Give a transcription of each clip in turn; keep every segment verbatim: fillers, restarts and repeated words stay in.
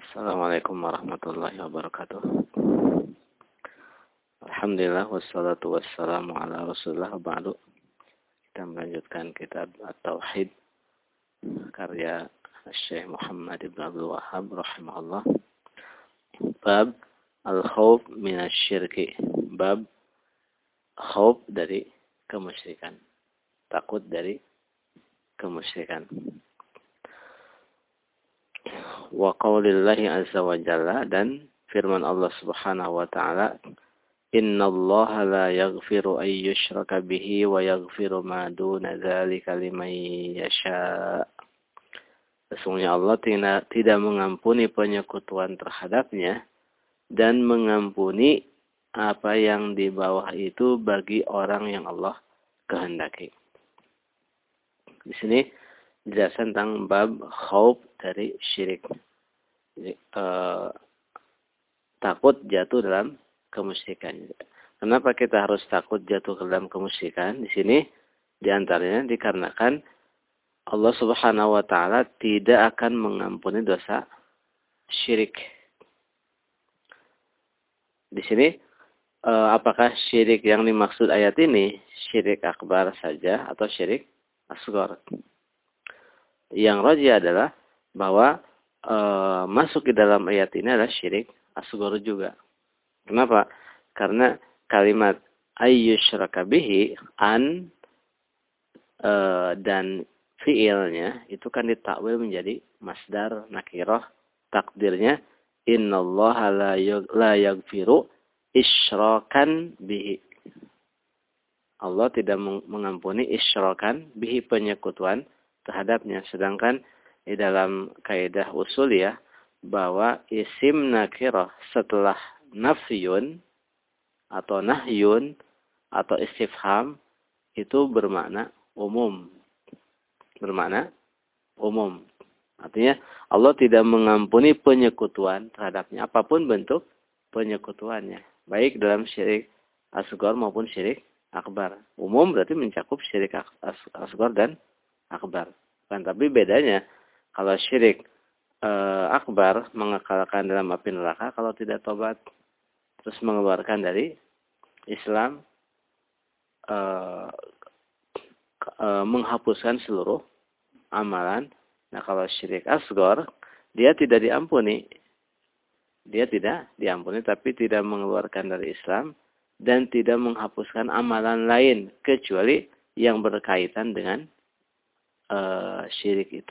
Assalamualaikum warahmatullahi wabarakatuh. Alhamdulillah wassalatu wassalamu ala Rasulillah ba'du. Kita melanjutkan kitab At-Tauhid karya Syekh Muhammad Ibn Abdul Wahhab rahimahullah. Bab al-khawf minasyirki. Bab khawf dari kemusyrikan. Takut dari kemusyrikan. Wa qaulillahi azza wa jalla, dan firman Allah Subhanahu wa taala, innallaha la yaghfiru ay yushraka bihi wa yaghfiru ma duna dzalika liman yasha. Sesungguhnya Allah tidak, tidak mengampuni penyekutuan terhadapnya dan mengampuni apa yang di bawah itu bagi orang yang Allah kehendaki. Di sini jelasan tentang bab khauf dari syirik. Jadi, eh, takut jatuh dalam kemusyrikan. Kenapa kita harus takut jatuh ke dalam kemusyrikan? Di sini diantaranya dikarenakan Allah Subhanahu wa taala tidak akan mengampuni dosa syirik. Di sini eh, apakah syirik yang dimaksud ayat ini syirik akbar saja atau syirik asghar? Yang rajih adalah bahwa e, masuk ke dalam ayat ini adalah syirik asghar juga. Kenapa? Karena kalimat ayyusyraka bihi, an e, dan fiilnya itu kan ditakwil menjadi masdar nakirah, takdirnya innallaha la yaghfiru isyrakan bihi. Allah tidak mengampuni isyrakan bihi, penyekutuan terhadapnya. Sedangkan di dalam kaidah usul ya, bahwa isim nakirah setelah nafyun atau nahyun atau istifham itu bermakna umum. Bermakna umum. Artinya Allah tidak mengampuni penyekutuan terhadapnya, apapun bentuk penyekutuannya. Baik dalam syirik asghar maupun syirik akbar. Umum berarti mencakup syirik asghar dan akbar. Kan, tapi bedanya kalau syirik e, akbar mengekalkan dalam api neraka kalau tidak tobat, terus mengeluarkan dari Islam, e, e, menghapuskan seluruh amalan. Nah, kalau syirik asghar dia tidak diampuni. Dia tidak diampuni tapi tidak mengeluarkan dari Islam dan tidak menghapuskan amalan lain kecuali yang berkaitan dengan Uh, syirik itu.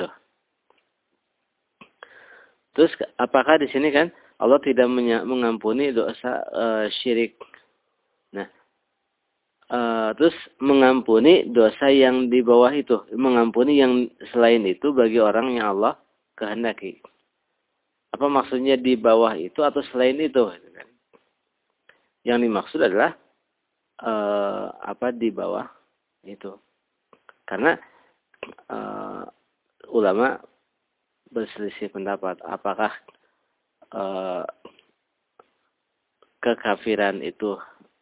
Terus apakah di sini kan Allah tidak mengampuni dosa uh, syirik? Nah, uh, terus mengampuni dosa yang di bawah itu, mengampuni yang selain itu bagi orang yang Allah kehendaki. Apa maksudnya di bawah itu atau selain itu? Yang dimaksud adalah uh, apa di bawah itu? Karena Uh, ulama berselisih pendapat apakah uh, kekafiran itu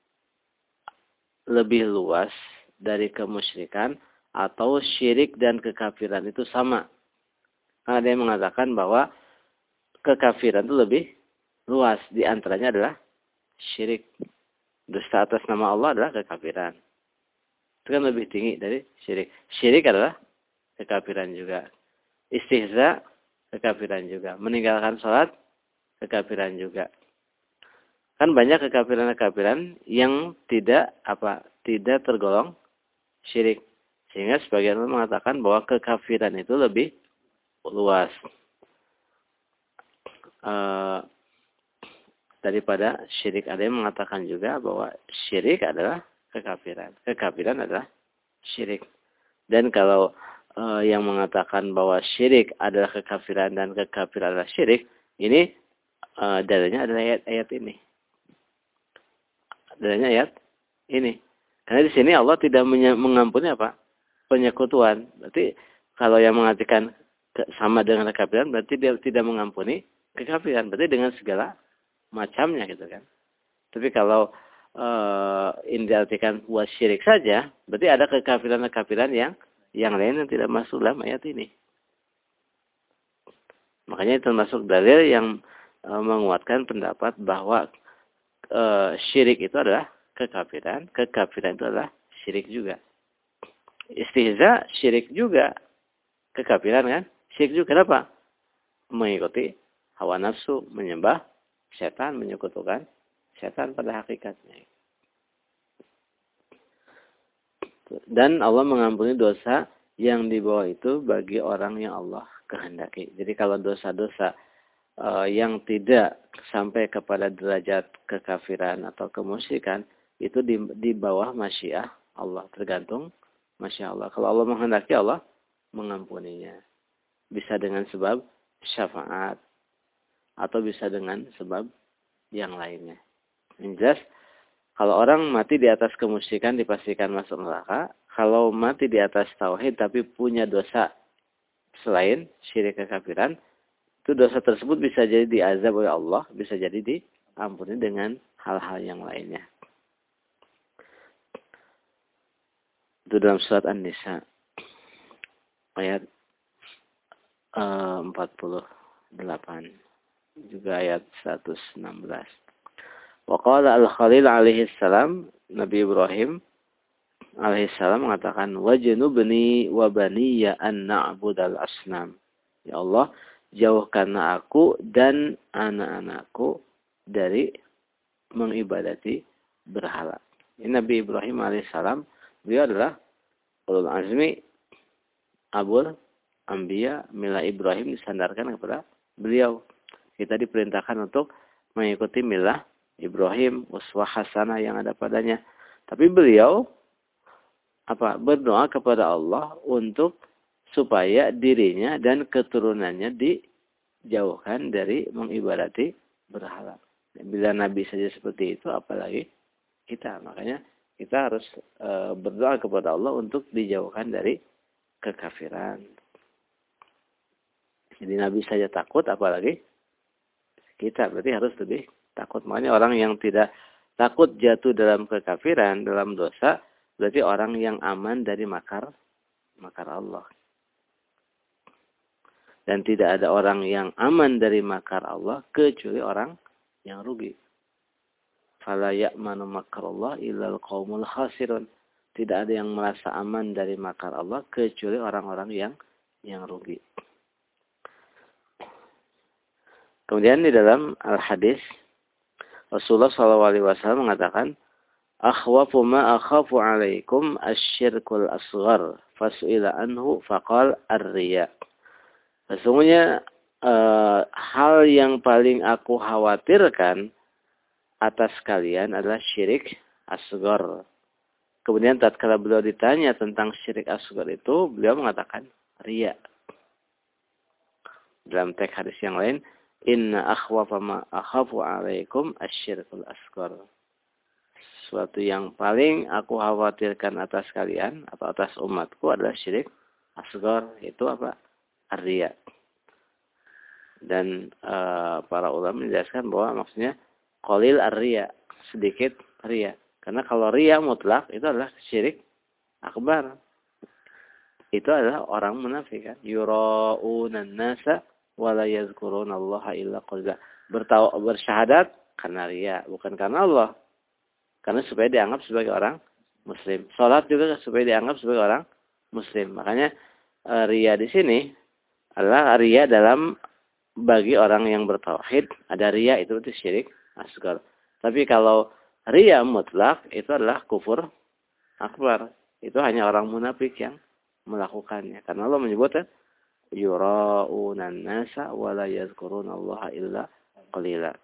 lebih luas dari kemusyrikan atau syirik dan kekafiran itu sama. Ada yang mengatakan bahwa kekafiran itu lebih luas, di antaranya adalah syirik. Dusta atas nama Allah adalah kekafiran. Itu kan lebih tinggi dari syirik. Syirik adalah kekafiran juga. Istihza, kekafiran juga. Meninggalkan sholat, kekafiran juga. Kan banyak kekafiran-kekafiran yang tidak apa tidak tergolong syirik. Sehingga sebagian orang mengatakan bahwa kekafiran itu lebih luas uh, daripada syirik. Ada yang mengatakan juga bahwa syirik adalah kekafiran. Kekafiran adalah syirik. Dan kalau Uh, yang mengatakan bahwa syirik adalah kekafiran dan kekafiran adalah syirik, ini uh, dalilnya adalah ayat-ayat ini. Dalilnya ayat ini. Karena di sini Allah tidak mengampuni apa? Penyekutuan. Berarti kalau yang mengatakan sama dengan kekafiran, berarti dia tidak mengampuni kekafiran. Berarti dengan segala macamnya gitu kan. Tapi kalau uh, ini diartikan buat syirik saja, berarti ada kekafiran-kekafiran yang yang lain yang tidak masuk dalam ayat ini. Makanya itu termasuk dalil yang e, menguatkan pendapat bahwa e, syirik itu adalah kekafiran. Kekafiran itu adalah syirik juga. Istihza syirik juga. Kekafiran kan? Syirik juga. Kenapa? Mengikuti hawa nafsu, menyembah setan, menyekutukan setan pada hakikatnya. Dan Allah mengampuni dosa yang di bawah itu bagi orang yang Allah kehendaki. Jadi kalau dosa-dosa uh, yang tidak sampai kepada derajat kekafiran atau kemusyrikan, itu di, di bawah masyiah Allah. Tergantung masyiah Allah. Kalau Allah menghendaki, Allah mengampuninya. Bisa dengan sebab syafaat. Atau bisa dengan sebab yang lainnya. Yang jelas, kalau orang mati di atas kemusyrikan dipastikan masuk neraka. Kalau mati di atas tauhid tapi punya dosa selain syirik kekafiran, itu dosa tersebut bisa jadi diazab oleh Allah, bisa jadi diampuni dengan hal-hal yang lainnya. Itu dalam surat An-Nisa ayat uh, empat puluh delapan, juga ayat seratus enam belas. Wa qala al-Khalil alaihi salam, Nabi Ibrahim alaihi salam mengatakan, wajnubni wa baniya an na'budal asnam. Ya Allah, jauhkanlah aku dan anak-anakku dari mengibadati berhala. Ini Nabi Ibrahim alaihi salam, beliau adalah ulul azmi abul anbiya, mila Ibrahim disandarkan kepada beliau. Kita diperintahkan untuk mengikuti milah Ibrahim, uswah hasanah yang ada padanya. Tapi beliau apa berdoa kepada Allah untuk supaya dirinya dan keturunannya dijauhkan dari mengibadati berhala. Bila Nabi saja seperti itu, apalagi kita. Makanya kita harus e, berdoa kepada Allah untuk dijauhkan dari kekafiran. Jadi Nabi saja takut, apalagi kita. Berarti harus lebih takut. Makanya orang yang tidak takut jatuh dalam kekafiran, dalam dosa, berarti orang yang aman dari makar makar Allah. Dan tidak ada orang yang aman dari makar Allah kecuali orang yang rugi. Fala ya'manu makrallah illal qaumul khasirun. Tidak ada yang merasa aman dari makar Allah kecuali orang-orang yang yang rugi. Kemudian di dalam al-hadis Rasulullah shallallahu alaihi wasallam mengatakan, akhwafu ma akhafu alaikum asyirkul asghar fasu'ila anhu faqal ar-riya. Sesungguhnya uh, hal yang paling aku khawatirkan atas kalian adalah syirik asghar. Kemudian tatkala beliau ditanya tentang syirik asghar itu, beliau mengatakan riya. Dalam teks hadis yang lain, inna akhwafa ma akhafu alaikum asyirkul asghar. Sesuatu yang paling aku khawatirkan atas kalian atau atas umatku adalah syirik asghar, itu apa? Ar-riya. Dan e, para ulama menjelaskan bahwa maksudnya qalil ar-riya, sedikit riya. Karena kalau riya mutlak itu adalah syirik akbar. Itu adalah orang munafik kan. Yura'unan nasa wala yazkurunallaha illa qalila. Bertaw bersyahadat karena riya, bukan karena Allah. Karena supaya dianggap sebagai orang muslim. Salat juga supaya dianggap sebagai orang muslim. Makanya e, riya di sini adalah riya dalam bagi orang yang bertauhid. Ada riya itu berarti syirik asghar. Tapi kalau riya mutlak itu adalah kufur akbar. Itu hanya orang munafik yang melakukannya. Karena Allah menyebutnya yura'unan nasa wa la yazkurunallaha illa qalila.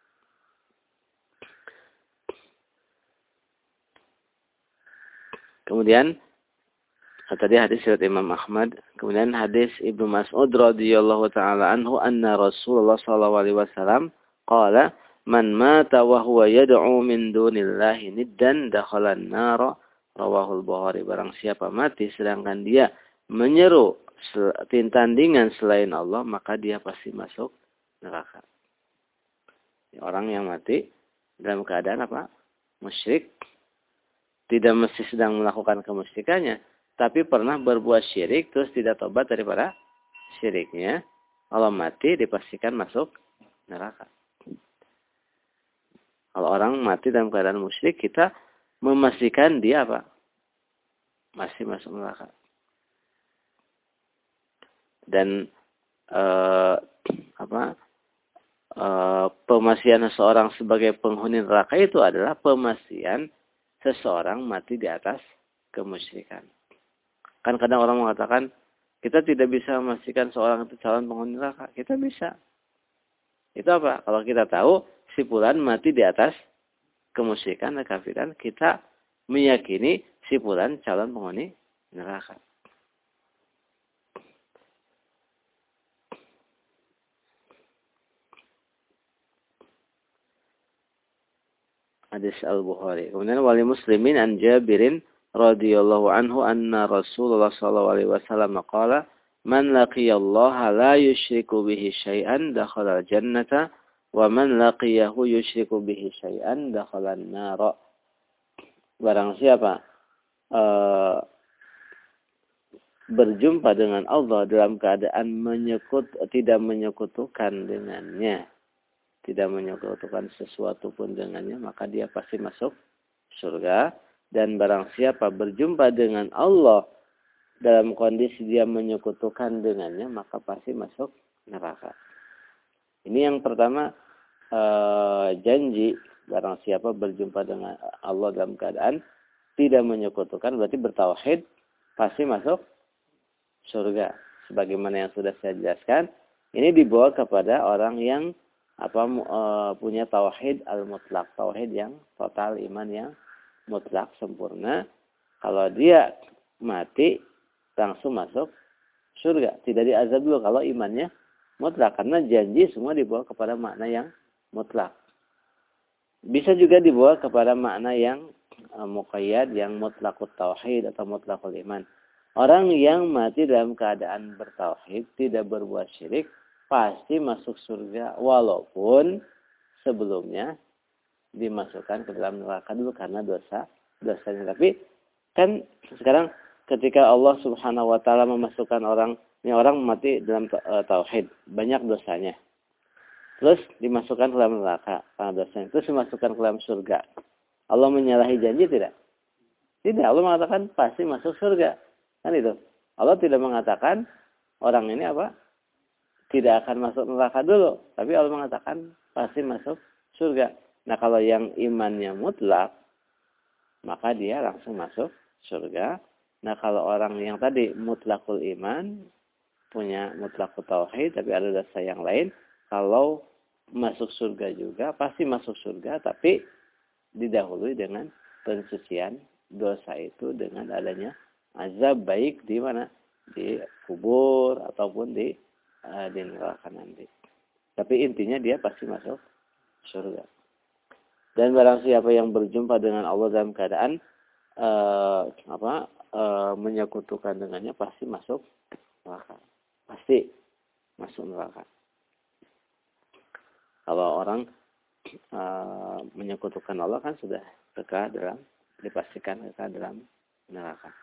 Kemudian tadi hadis riwayat Imam Ahmad, kemudian hadis Ibnu Mas'ud radhiyallahu taala anhu anna Rasulullah sallallahu alaihi wasallam qala man mata wa huwa yad'u min dunillahi niddan dakhala an-nar, rawahul Bukhari. Barang siapa mati sedangkan dia menyeru tandingan selain Allah, maka dia pasti masuk neraka. Orang yang mati dalam keadaan apa? Musyrik. Tidak mesti sedang melakukan kemusyrikannya, tapi pernah berbuat syirik terus tidak tobat daripada syiriknya, Kalau mati dipastikan masuk neraka. Kalau orang mati dalam keadaan musyrik, kita memastikan dia apa? Masih masuk neraka. Dan eh, apa? Eh, pemastian seseorang sebagai penghuni neraka itu adalah pemastian seseorang mati di atas kemusyrikan. Kan kadang orang mengatakan, kita tidak bisa memastikan seorang itu calon penghuni neraka. Kita bisa. Itu apa? Kalau kita tahu si fulan mati di atas kemusyrikan dan kafiran, kita meyakini si fulan calon penghuni neraka. Hadis Al-Bukhari. Kemudian wali muslimin an Jabirin radhiyallahu anhu anna Rasulullah sallallahu alaihi wasallam qala man laqiyallaha la yusyriku bihi syai'an dakhala al-jannata wa man laqiyahu yusyriku bihi syai'an dakhala an-nar. Barang siapa uh, berjumpa dengan Allah dalam keadaan menyekut tidak menyekutukan dengannya, tidak menyekutukan sesuatu pun dengannya, maka dia pasti masuk surga. Dan barang siapa berjumpa dengan Allah dalam kondisi dia menyekutukan dengannya, maka pasti masuk neraka. Ini yang pertama, eh, janji. Barang siapa berjumpa dengan Allah dalam keadaan tidak menyekutukan, berarti bertauhid, pasti masuk surga. Sebagaimana yang sudah saya jelaskan, ini dibawa kepada orang yang apa e, punya tauhid al-mutlaq, tauhid yang total, iman yang mutlak sempurna. Kalau dia mati langsung masuk surga, tidak diazab dulu kalau imannya mutlak, karena janji semua dibawa kepada makna yang mutlak. Bisa juga dibawa kepada makna yang e, muqayyad, yang mutlaqut tauhid atau mutlaqul iman. Orang yang mati dalam keadaan bertauhid, tidak berbuat syirik, pasti masuk surga walaupun sebelumnya dimasukkan ke dalam neraka dulu karena dosa dosanya. Tapi kan sekarang ketika Allah Subhanahu wa taala memasukkan orang, ini orang mati dalam tauhid, banyak dosanya. Terus dimasukkan ke dalam neraka karena dosanya. Terus dimasukkan ke dalam surga. Allah menyalahi janji tidak? Tidak. Allah mengatakan pasti masuk surga. Kan itu. Allah tidak mengatakan orang ini apa? Tidak akan masuk neraka dulu. Tapi Allah mengatakan pasti masuk surga. Nah, kalau yang imannya mutlak, maka dia langsung masuk surga. Nah, kalau orang yang tadi mutlakul iman, punya mutlakul tauhid, tapi ada dosa yang lain, kalau masuk surga juga, pasti masuk surga, tapi didahului dengan pensucian dosa itu dengan adanya azab, baik di mana? Di kubur ataupun di, uh, di neraka nanti. Tapi intinya dia pasti masuk surga. Dan barang siapa yang berjumpa dengan Allah dalam keadaan uh, apa uh, menyekutukan dengannya, pasti masuk neraka. Pasti masuk neraka. Kalau orang uh, menyekutukan Allah kan sudah kekal dalam, dipastikan kekal dalam neraka.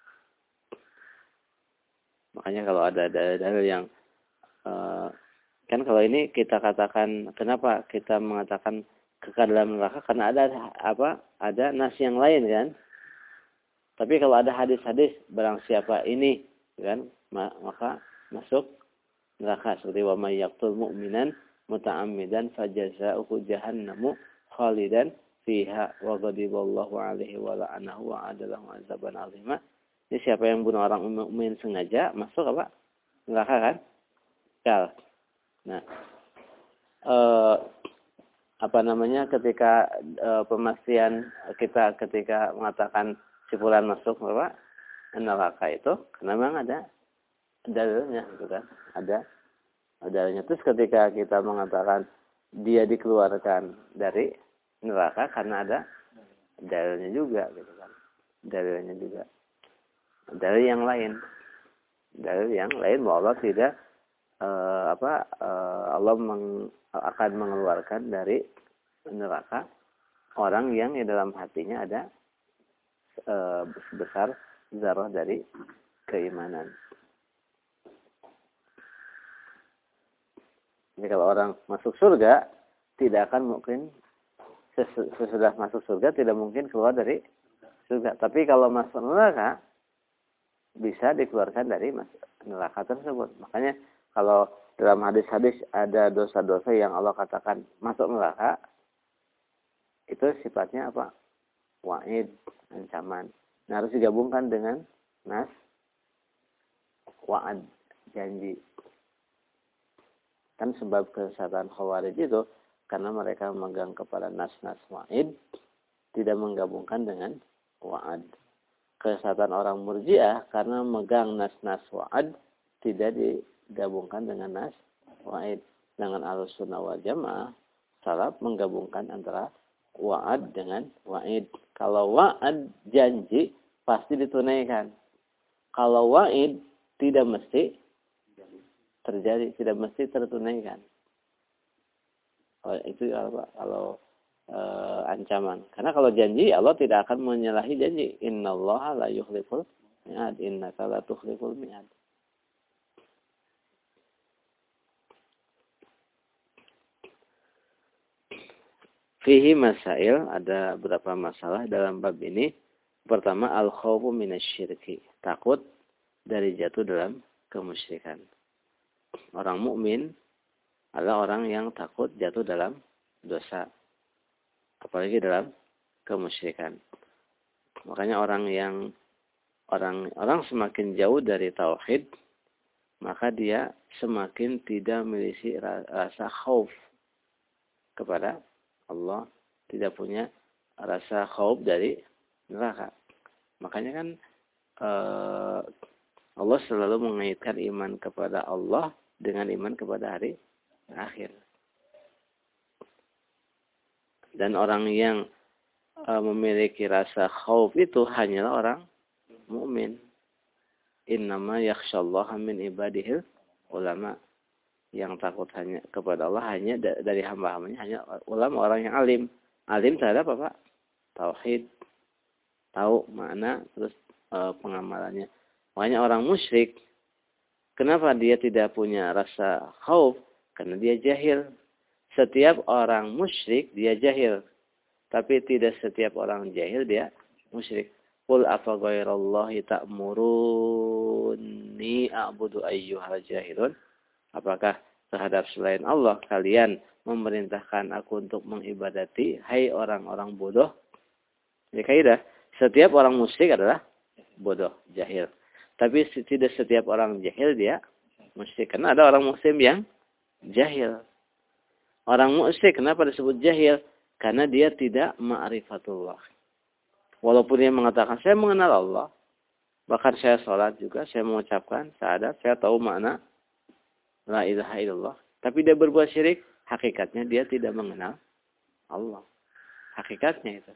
Makanya kalau ada dalil yang uh, kan kalau ini kita katakan, kenapa kita mengatakan kekal dalam neraka, karena ada apa? Ada nas yang lain kan. Tapi kalau ada hadis-hadis barang siapa ini kan, maka masuk neraka, seperti wa may yaqtul mu'minan muta'ammidan fajazaohu jahannamu khalidan fiha wa ghadiballahu alaihi wa la'anahu wa adalahu azaban azima. Ini siapa yang bunuh orang mukmin sengaja masuk apa? Neraka kan? Kal. Nah, eh apa namanya ketika e, pemastian kita ketika mengatakan si fulan masuk apa neraka itu, karena memang ada dalilnya gitu kan, ada dalilnya. Terus ketika kita mengatakan dia dikeluarkan dari neraka karena ada dalilnya juga gitu kan, dalilnya juga dalil yang lain, dalil yang lain bahwa Allah tidak e, apa e, Allah meng, akan mengeluarkan dari neraka orang yang di dalam hatinya ada e, sebesar zarah dari keimanan. Jadi kalau orang masuk surga, tidak akan mungkin sesudah masuk surga tidak mungkin keluar dari surga. Tapi kalau masuk neraka bisa dikeluarkan dari neraka tersebut. Makanya kalau dalam hadis-hadis ada dosa-dosa yang Allah katakan masuk neraka, itu sifatnya apa? Wa'id, ancaman. Nah, harus digabungkan dengan nas, wa'ad, janji. Kan sebab kesesatan Khawarij itu karena mereka memegang kepada nas-nas wa'id, tidak menggabungkan dengan wa'ad. Kesesatan orang Murji'ah karena memegang nas-nas wa'ad, tidak digabungkan dengan nas wa'id. Dengan Ahlussunnah wal Jamaah, salaf menggabungkan antara wa'ad dengan wa'id. Kalau wa'ad janji pasti ditunaikan. Kalau wa'id tidak mesti terjadi, tidak mesti tertunaikan. Oh, itu apa? Kalau e, ancaman. Karena kalau janji Allah tidak akan menyalahi janji. Innallaha la yukhliful mi'ad. Innaka la tukhliful mi'ad. Fihi masail, ada beberapa masalah dalam bab ini. Pertama, al-khawfu minasyirki. Takut dari jatuh dalam kemusyrikan. Orang mukmin adalah orang yang takut jatuh dalam dosa. Apalagi dalam kemusyrikan. Makanya orang yang orang orang semakin jauh dari tauhid, maka dia semakin tidak memiliki rasa khauf kepada Allah, tidak punya rasa khauf dari neraka. Makanya kan eh, Allah selalu mengaitkan iman kepada Allah dengan iman kepada hari akhir. Dan orang yang e, memiliki rasa khauf itu hanyalah orang mukmin. Innama yakhsyallaha min ibadihil ulama. Yang takut hanya kepada Allah hanya dari hamba-hambanya hanya ulama, orang yang alim. Alim terhadap apa? Tauhid. Tahu makna terus e, pengamalannya. Makanya orang musyrik, kenapa dia tidak punya rasa khauf? Karena dia jahil. Setiap orang musyrik dia jahil. Tapi tidak setiap orang jahil dia musyrik. Qul afa ghairallahi ta'muruni a'budu ayyuhal jahilun. Apakah terhadap selain Allah kalian memerintahkan aku untuk mengibadati, hai orang-orang bodoh? Ini kaidah. Setiap orang musyrik adalah bodoh, jahil. Tapi tidak setiap orang jahil dia musyrik. Karena ada orang muslim yang jahil. Orang musyrik kenapa disebut jahil? Karena dia tidak ma'rifatullah. Walaupun dia mengatakan, saya mengenal Allah. Bahkan saya sholat juga, saya mengucapkan syahadat, saya tahu makna la ilaha illallah. Tapi dia berbuat syirik, hakikatnya dia tidak mengenal Allah. Hakikatnya itu.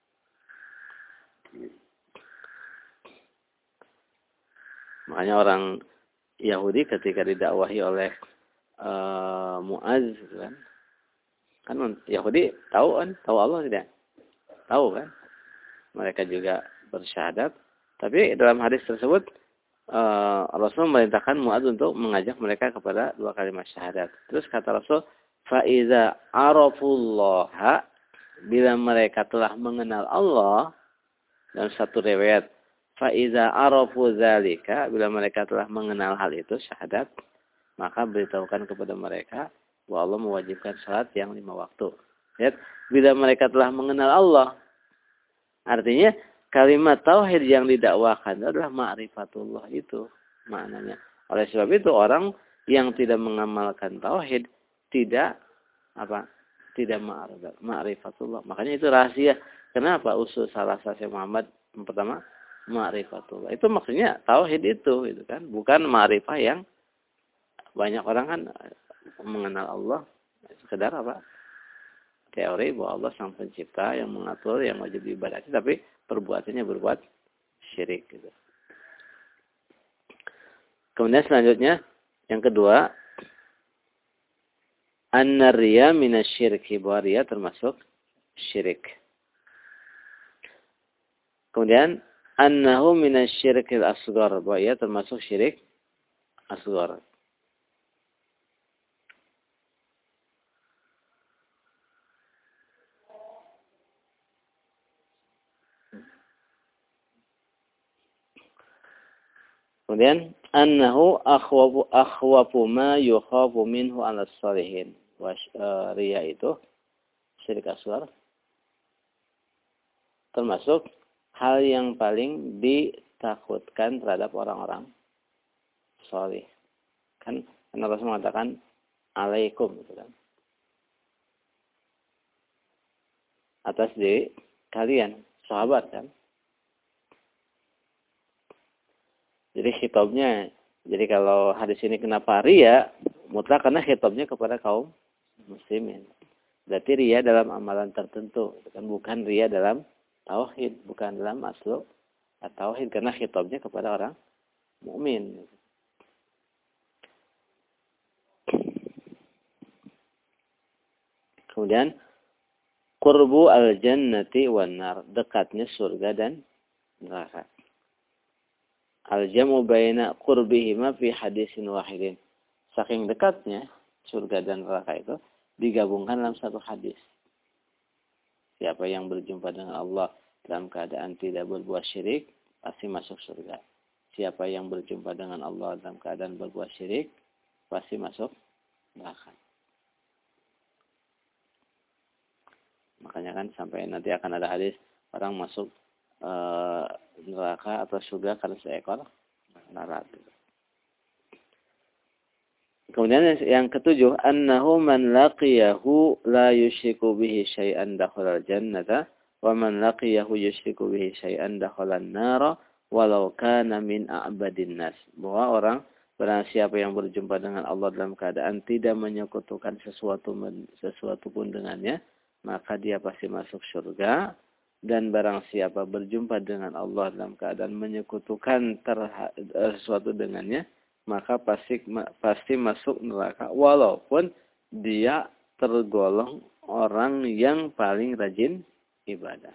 Makanya orang Yahudi ketika didakwahi oleh uh, Muaz, kan? Kan Yahudi tahu kan, tahu Allah tidak? Tahu kan? Mereka juga bersyahadat. Tapi dalam hadis tersebut uh, Rasul memerintahkan Muaz untuk mengajak mereka kepada dua kalimat syahadat. Terus kata Rasul, "Faiza arafullaha", bila mereka telah mengenal Allah, dalam satu riwayat, "Faiza arafu dzalika", bila mereka telah mengenal hal itu syahadat, maka beritahukan kepada mereka bahwa Allah mewajibkan salat yang lima waktu. Lihat, bila mereka telah mengenal Allah, artinya kalimat tauhid yang didakwakan adalah ma'rifatullah itu maknanya. Oleh sebab itu orang yang tidak mengamalkan tauhid tidak apa? Tidak ma'rifatullah. Makanya itu rahasia. Kenapa usul salah Syekh Muhammad yang pertama ma'rifatullah. Itu maksudnya tauhid itu gitu kan, bukan ma'rifah yang banyak orang kan mengenal Allah sekedar apa? Teori bahwa Allah sang pencipta yang mengatur, yang wajib diibadati, tapi perbuatannya berbuat syirik gitu. Kemudian selanjutnya yang kedua, an-riya minasyirki, bahwa riya termasuk syirik. Kemudian annahu minasyirkil asghar, bahwa ia termasuk syirik asghar. Kemudian annahu akhwafu akhwafu ma yukhafu minhu 'ala shalihin. Wa uh, riya itu syirik asghar termasuk hal yang paling ditakutkan terhadap orang-orang salih. Kan karena Rasul mengatakan alaikum gitu kan. Atas diri kalian, sahabat kan. Jadi khitabnya, jadi kalau hadis ini kenapa riya, mutlak karena khitabnya kepada kaum muslimin. Berarti riya dalam amalan tertentu, kan bukan riya dalam tauhid, bukan dalam aslu tauhid karena khitabnya kepada orang mukmin. Kemudian qurbu al-jannati wan nar, dekatnya surga dan neraka. Al-jamu baina qurbihima fi hadisin wahidin. Saking dekatnya surga dan neraka itu digabungkan dalam satu hadis. Siapa yang berjumpa dengan Allah dalam keadaan tidak berbuat syirik, pasti masuk surga. Siapa yang berjumpa dengan Allah dalam keadaan berbuat syirik, pasti masuk neraka. Makanya kan sampai nanti akan ada hadis orang masuk e, neraka atau surga karena seekor lalat. Kemudian yang ketujuh, annahu man laqiyahu la yusyriku bihi syai'an dakhala al-jannata wa man laqiyahu yusyriku bihi syai'an dakhala an-nara walau kana min a'badin nas. Bahwa orang barang siapa yang berjumpa dengan Allah dalam keadaan tidak menyekutukan sesuatu sesuatu pun dengannya, maka dia pasti masuk surga. Dan barang siapa berjumpa dengan Allah dalam keadaan menyekutukan sesuatu dengannya, maka pasti pasti masuk neraka walaupun dia tergolong orang yang paling rajin ibadah.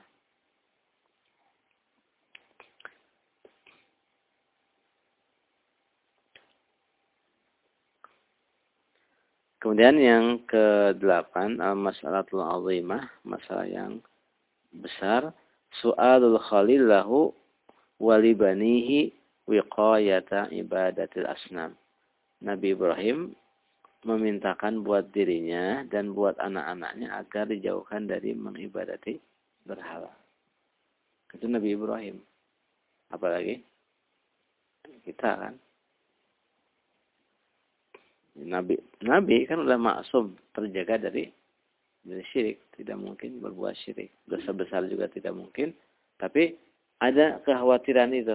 Kemudian yang kedelapan, al-mas'alatul azimah, masalah yang besar, su'alul khalil lahu walibanihi wiqayata ibadatil asnam. Nabi Ibrahim memintakan buat dirinya dan buat anak-anaknya agar dijauhkan dari mengibadati berhala. Itu Nabi Ibrahim. Apalagi kita kan. Nabi Nabi kan udah maksum, terjaga dari dari syirik, tidak mungkin berbuat syirik. Dosa besar juga tidak mungkin, tapi ada kekhawatiran itu.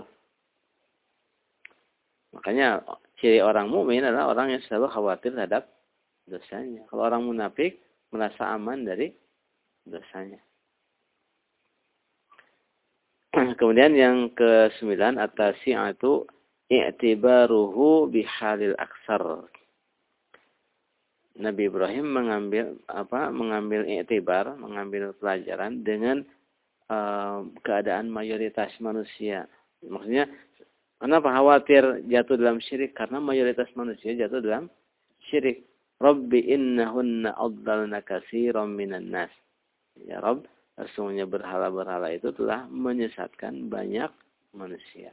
Makanya ciri orang mukmin adalah orang yang selalu khawatir terhadap dosanya. Kalau orang munafik merasa aman dari dosanya. Kemudian yang kesembilan, at-tasi'atu i'tibaruhu bihalil aksar. Nabi Ibrahim mengambil apa? Mengambil i'tibar, mengambil pelajaran dengan uh, keadaan mayoritas manusia. Maksudnya, kenapa khawatir jatuh dalam syirik? Karena mayoritas manusia jatuh dalam syirik. Rabbi innahunna adlalna katsiran minan nas. Ya Rabb, sesungguhnya berhala-berhala itu telah menyesatkan banyak manusia.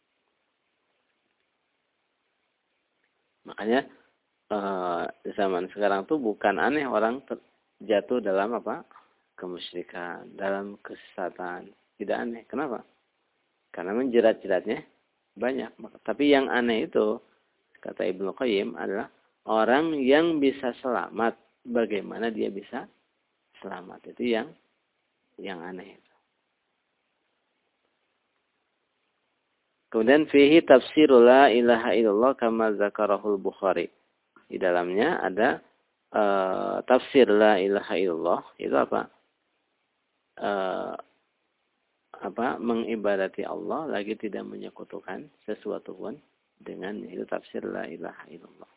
Makanya Uh, di zaman sekarang tuh bukan aneh orang jatuh dalam apa? Kemusyrikan, dalam kesesatan. Tidak aneh. Kenapa? Karena menjerat-jeratnya banyak. Tapi yang aneh itu, kata Ibnu Qayyim, adalah orang yang bisa selamat. Bagaimana dia bisa selamat? Itu yang yang aneh itu. Kemudian fihi tafsirul la ilaha illallah kama zakarahul Bukhari. Di dalamnya ada uh, tafsir la ilaha illallah. Itu apa? Uh, apa? Mengibadati Allah lagi tidak menyekutukan sesuatu pun dengannya. Itu tafsir la ilaha illallah.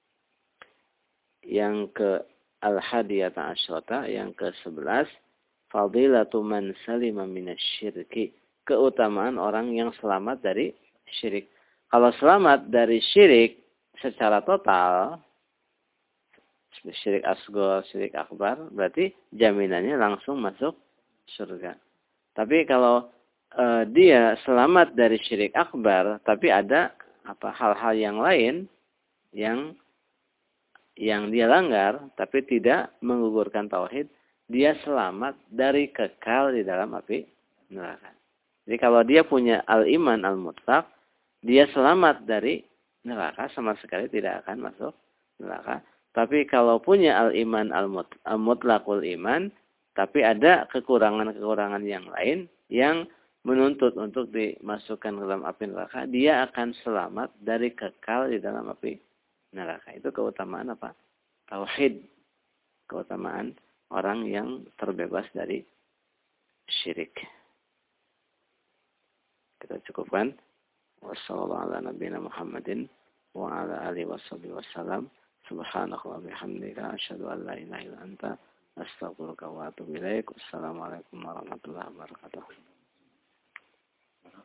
Yang ke al-hadiyata asyrata, yang ke sebelas, fadilatu man salima minasyirki. Keutamaan orang yang selamat dari syirik. Kalau selamat dari syirik secara total, syirik asghar, syirik akbar, berarti jaminannya langsung masuk surga. Tapi kalau e, dia selamat dari syirik akbar, tapi ada apa hal-hal yang lain yang yang dia langgar tapi tidak menggugurkan tauhid, dia selamat dari kekal di dalam api neraka. Jadi kalau dia punya al-iman al-mutlaq, dia selamat dari neraka, sama sekali tidak akan masuk neraka. Tapi kalau punya al-iman al-mutlaqul iman, tapi ada kekurangan-kekurangan yang lain yang menuntut untuk dimasukkan ke dalam api neraka, dia akan selamat dari kekal di dalam api neraka. Itu keutamaan apa? Tauhid. Keutamaan orang yang terbebas dari syirik. Kita cukupkan. Wassalamualaikum warahmatullahi wabarakatuh. Wa ala alihi wasallam. Subhanakallah bihamdika. Asyhadu an la ilaha illa anta. Astaghfiruka wa atubu ilaik. Wassalamualaikum warahmatullahi wabarakatuh.